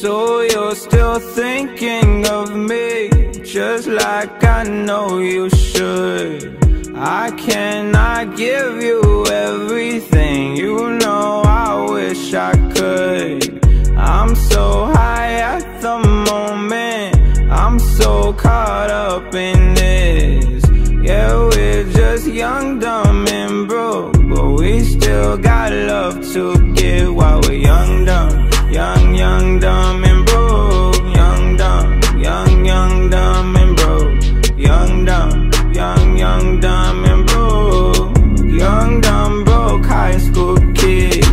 So you're still thinking of me, just like I know you should. I cannot give you everything, you know I wish I could. I'm so high at the moment, I'm so caught up in this. Yeah, we're just young, dumb, and broke, but we still got love to give while we're young, dumb. Young, dumb, and broke. Young, dumb, young, dumb, and broke. Young, dumb, dumb, and broke. Young, dumb, broke high school kid.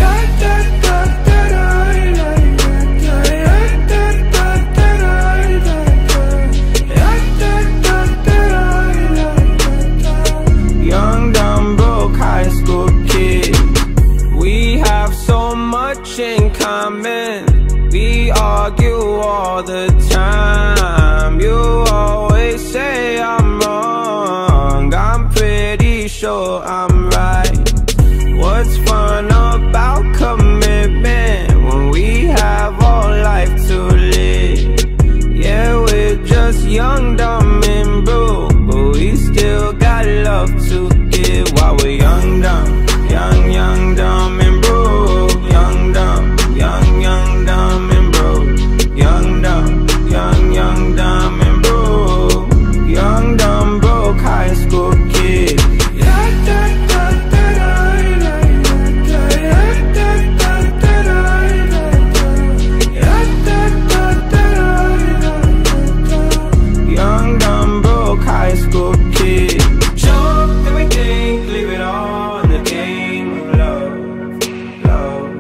Young, dumb, broke high school kid. We have so much in common. We argue all the time. You always say I'm wrong, I'm pretty sure I'm right. What's fun about commitment when we have all life to live? Yeah, we're just young, dumb, and broke, but we still got love to give while we're young, dumb. Young, dumb, and broke. Young, dumb, young, dumb, and broke. Young, dumb, young, dumb, and broke. Young, dumb, broke high school kid. Young, dumb, broke high school kid. Show up everything, leave it all in the game of love.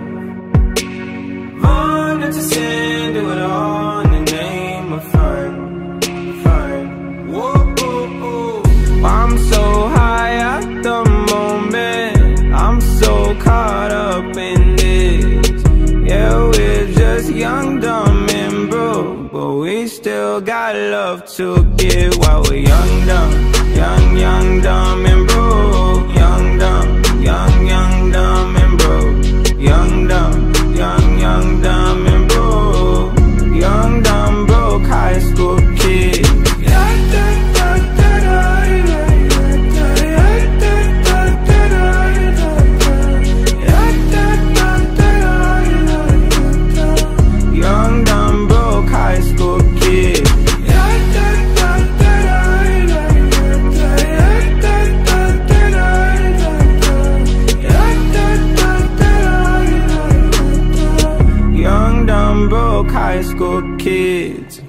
Run into sin, do it all in the name of fun. Whoa. I'm so high at the moment, I'm so caught up in this. Yeah, we're just young, dumb, and broke, but we still got love to give while we're young, dumb. Young, dumb, and broke. Young, dumb, young, dumb, and broke. Young, dumb, young, dumb, and broke. Young, dumb, broke high school kid. Young, dumb, broke high school kid. Young, dumb, broke high school kids.